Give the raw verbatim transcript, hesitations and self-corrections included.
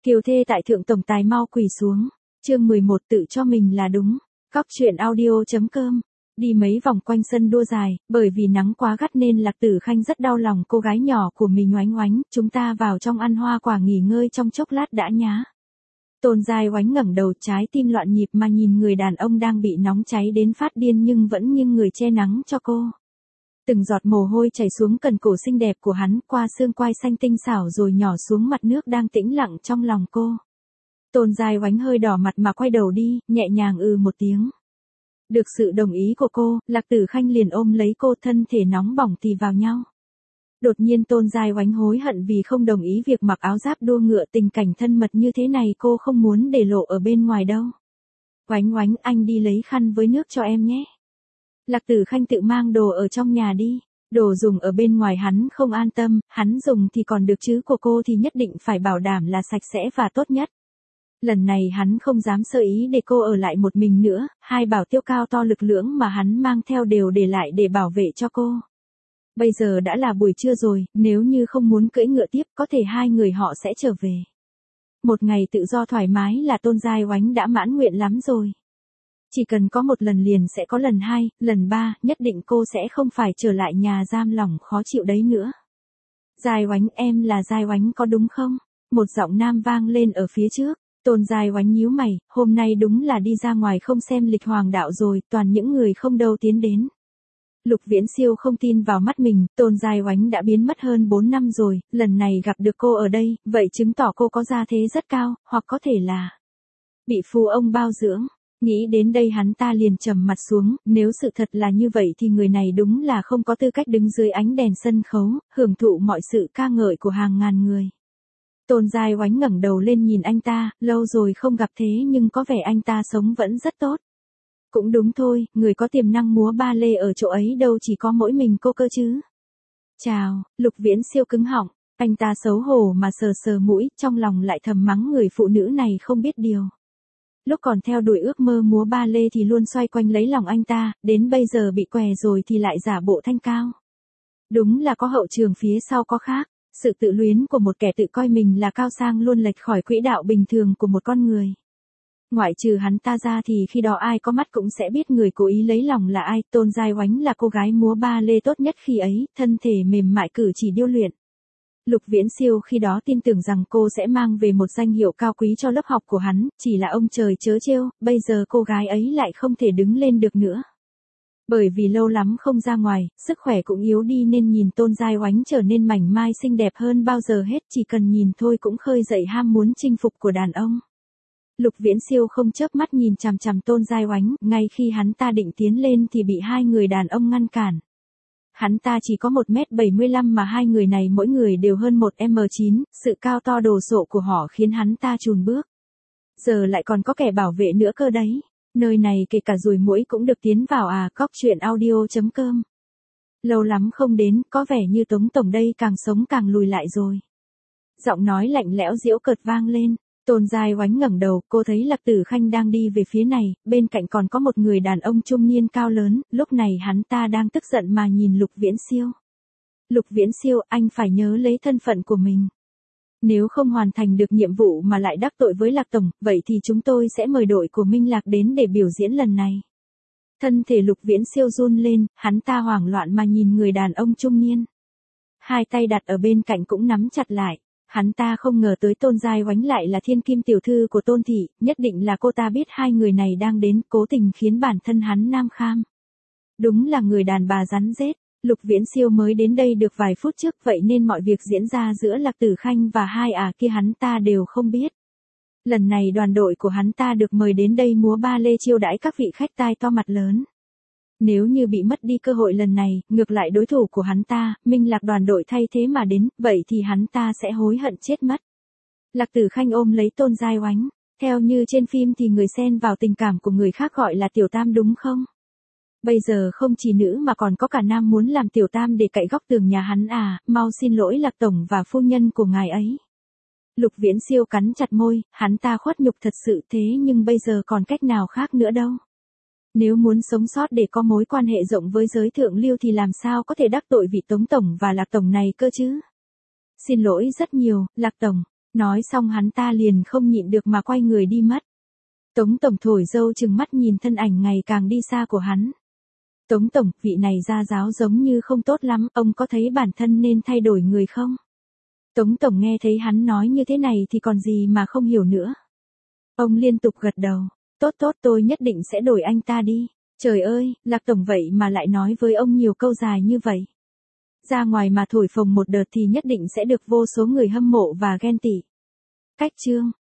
Kiều thê tại thượng tổng tài mau quỳ xuống. Chương mười một tự cho mình là đúng. Cóc truyện audio.com. Đi mấy vòng quanh sân đua dài, bởi vì nắng quá gắt nên Lạc Tử Khanh rất đau lòng cô gái nhỏ của mình. Oánh Oánh, chúng ta vào trong ăn hoa quả nghỉ ngơi trong chốc lát đã nhá. Tôn Giai Oánh ngẩng đầu, trái tim loạn nhịp mà nhìn người đàn ông đang bị nóng cháy đến phát điên nhưng vẫn nghiêng người che nắng cho cô. Từng giọt mồ hôi chảy xuống cần cổ xinh đẹp của hắn, qua xương quai xanh tinh xảo rồi nhỏ xuống mặt nước đang tĩnh lặng trong lòng cô. Tôn Giai Oánh hơi đỏ mặt mà quay đầu đi, nhẹ nhàng ừ một tiếng. Được sự đồng ý của cô, Lạc Tử Khanh liền ôm lấy cô, thân thể nóng bỏng tì vào nhau. Đột nhiên Tôn Giai Oánh hối hận vì không đồng ý việc mặc áo giáp đua ngựa, tình cảnh thân mật như thế này cô không muốn để lộ ở bên ngoài đâu. Oánh Oánh, anh đi lấy khăn với nước cho em nhé. Lạc Tử Khanh tự mang đồ ở trong nhà đi, đồ dùng ở bên ngoài hắn không an tâm, hắn dùng thì còn được chứ của cô thì nhất định phải bảo đảm là sạch sẽ và tốt nhất. Lần này hắn không dám sơ ý để cô ở lại một mình nữa, hai bảo tiêu cao to lực lưỡng mà hắn mang theo đều để lại để bảo vệ cho cô. Bây giờ đã là buổi trưa rồi, nếu như không muốn cưỡi ngựa tiếp có thể hai người họ sẽ trở về. Một ngày tự do thoải mái là Tôn Giai Oánh đã mãn nguyện lắm rồi. Chỉ cần có một lần liền sẽ có lần hai, lần ba, nhất định cô sẽ không phải trở lại nhà giam lòng khó chịu đấy nữa. Giai Oánh, em là Giai Oánh có đúng không? Một giọng nam vang lên ở phía trước. Tôn Giai Oánh nhíu mày, hôm nay đúng là đi ra ngoài không xem lịch hoàng đạo rồi, toàn những người không đâu tiến đến. Lục Viễn Siêu không tin vào mắt mình, Tôn Giai Oánh đã biến mất hơn bốn năm rồi, lần này gặp được cô ở đây, vậy chứng tỏ cô có gia thế rất cao, hoặc có thể là bị phú ông bao dưỡng. Nghĩ đến đây hắn ta liền trầm mặt xuống, nếu sự thật là như vậy thì người này đúng là không có tư cách đứng dưới ánh đèn sân khấu, hưởng thụ mọi sự ca ngợi của hàng ngàn người. Tôn Giai Oánh ngẩng đầu lên nhìn anh ta, lâu rồi không gặp thế nhưng có vẻ anh ta sống vẫn rất tốt. Cũng đúng thôi, người có tiềm năng múa ba lê ở chỗ ấy đâu chỉ có mỗi mình cô cơ chứ. Chào, Lục Viễn Siêu cứng họng, anh ta xấu hổ mà sờ sờ mũi, trong lòng lại thầm mắng người phụ nữ này không biết điều. Lúc còn theo đuổi ước mơ múa ba lê thì luôn xoay quanh lấy lòng anh ta, đến bây giờ bị què rồi thì lại giả bộ thanh cao. Đúng là có hậu trường phía sau có khác. Sự tự luyến của một kẻ tự coi mình là cao sang luôn lệch khỏi quỹ đạo bình thường của một con người. Ngoại trừ hắn ta ra thì khi đó ai có mắt cũng sẽ biết người cố ý lấy lòng là ai. Tôn Giai Oánh là cô gái múa ba lê tốt nhất khi ấy, thân thể mềm mại cử chỉ điêu luyện. Lục Viễn Siêu khi đó tin tưởng rằng cô sẽ mang về một danh hiệu cao quý cho lớp học của hắn, chỉ là ông trời chớ trêu, bây giờ cô gái ấy lại không thể đứng lên được nữa. Bởi vì lâu lắm không ra ngoài, sức khỏe cũng yếu đi nên nhìn Tôn Giai Oánh trở nên mảnh mai xinh đẹp hơn bao giờ hết, chỉ cần nhìn thôi cũng khơi dậy ham muốn chinh phục của đàn ông. Lục Viễn Siêu không chớp mắt nhìn chằm chằm Tôn Giai Oánh, ngay khi hắn ta định tiến lên thì bị hai người đàn ông ngăn cản. Hắn ta chỉ có một mét bảy mươi lăm mà hai người này mỗi người đều hơn một mét chín, sự cao to đồ sộ của họ khiến hắn ta chùn bước. Giờ lại còn có kẻ bảo vệ nữa cơ đấy. Nơi này kể cả ruồi muỗi cũng được tiến vào à. Cóc truyện audio.com. Lâu lắm không đến, có vẻ như Tống Tổng đây càng sống càng lùi lại rồi. Giọng nói lạnh lẽo giễu cợt vang lên. Tôn Giai Oánh ngẩng đầu, cô thấy Lạc Tử Khanh đang đi về phía này, bên cạnh còn có một người đàn ông trung niên cao lớn, lúc này hắn ta đang tức giận mà nhìn Lục Viễn Siêu. Lục Viễn Siêu, anh phải nhớ lấy thân phận của mình. Nếu không hoàn thành được nhiệm vụ mà lại đắc tội với Lạc Tổng, vậy thì chúng tôi sẽ mời đội của Minh Lạc đến để biểu diễn lần này. Thân thể Lục Viễn Siêu run lên, hắn ta hoảng loạn mà nhìn người đàn ông trung niên. Hai tay đặt ở bên cạnh cũng nắm chặt lại. Hắn ta không ngờ tới Tôn Giai Oánh lại là thiên kim tiểu thư của Tôn Thị, nhất định là cô ta biết hai người này đang đến, cố tình khiến bản thân hắn nam kham. Đúng là người đàn bà rắn rết. Lục Viễn Siêu mới đến đây được vài phút trước, vậy nên mọi việc diễn ra giữa Lạc Tử Khanh và hai ả kia hắn ta đều không biết. Lần này đoàn đội của hắn ta được mời đến đây múa ba lê chiêu đãi các vị khách tai to mặt lớn. Nếu như bị mất đi cơ hội lần này, ngược lại đối thủ của hắn ta, Minh Lạc đoàn đội thay thế mà đến, vậy thì hắn ta sẽ hối hận chết mất. Lạc Tử Khanh ôm lấy Tôn Giai Oánh, theo như trên phim thì người xen vào tình cảm của người khác gọi là tiểu tam đúng không? Bây giờ không chỉ nữ mà còn có cả nam muốn làm tiểu tam để cậy góc tường nhà hắn à, mau xin lỗi Lạc Tổng và phu nhân của ngài ấy. Lục Viễn Siêu cắn chặt môi, hắn ta khuất nhục thật sự thế nhưng bây giờ còn cách nào khác nữa đâu. Nếu muốn sống sót để có mối quan hệ rộng với giới thượng lưu thì làm sao có thể đắc tội vị Tống Tổng và Lạc Tổng này cơ chứ? Xin lỗi rất nhiều, Lạc Tổng. Nói xong hắn ta liền không nhịn được mà quay người đi mất. Tống Tổng thổi dâu chừng mắt nhìn thân ảnh ngày càng đi xa của hắn. Tống Tổng, vị này gia giáo giống như không tốt lắm, ông có thấy bản thân nên thay đổi người không? Tống Tổng nghe thấy hắn nói như thế này thì còn gì mà không hiểu nữa. Ông liên tục gật đầu, tốt tốt tôi nhất định sẽ đổi anh ta đi. Trời ơi, Lạc Tổng vậy mà lại nói với ông nhiều câu dài như vậy. Ra ngoài mà thổi phồng một đợt thì nhất định sẽ được vô số người hâm mộ và ghen tị. Cách chương